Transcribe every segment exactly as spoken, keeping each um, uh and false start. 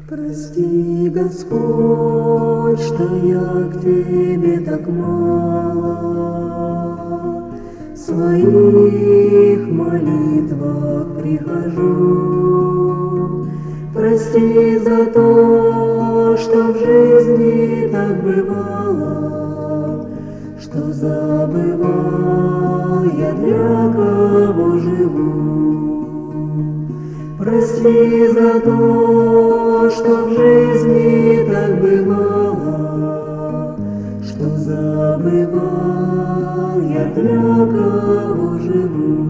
Прости, Господь, что я к Тебе так мало, в своих молитвах прихожу. Прости за то, что в жизни так бывало, что забывал я, для кого живу. Прости за то, что в жизни так бывало, что забывал я, для кого живу.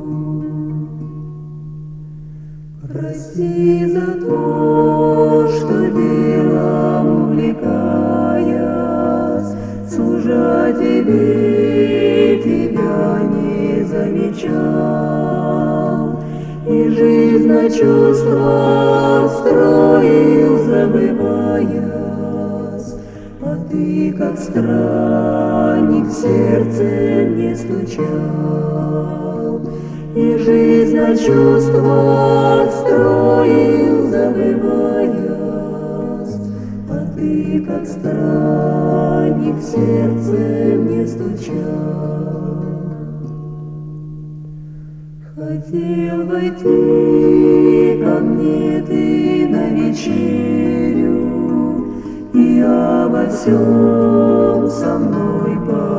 Прости за то, что делом увлекаясь, служа Тебе, Тебя не замечал, и жизнь на чувства строил, забываясь, а Ты, как странник, в сердце мне стучал. И жизнь на чувствах строил, забываясь, а Ты, как странник, в сердце мне стучал. Хотел войти ко мне Ты на вечерю и обо всем со мной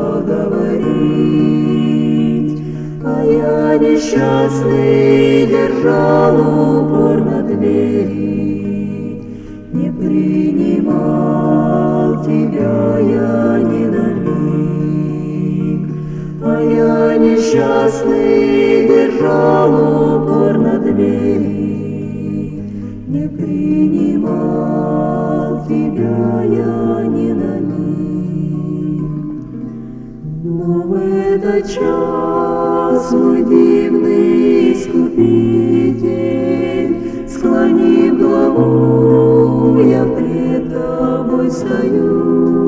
поговорить, а я несчастный держал упор на двери, не принимал Тебя я ни на миг, а я несчастный держал упор на двери, не принимал Тебя я ни на миг. Но в этот час мой дивный Искупитель, склонив главу, я пред Тобой стою.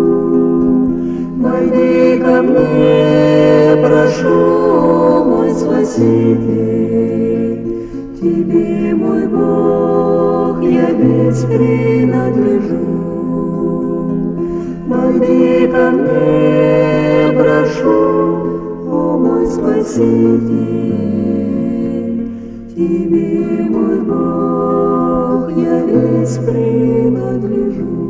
Войди ко мне, прошу, мой Спаситель, Тебе, мой Бог, я весь принадлежу. Войди ко мне, прошу, о мой Спаситель, Тебе, мой Бог, я весь принадлежу.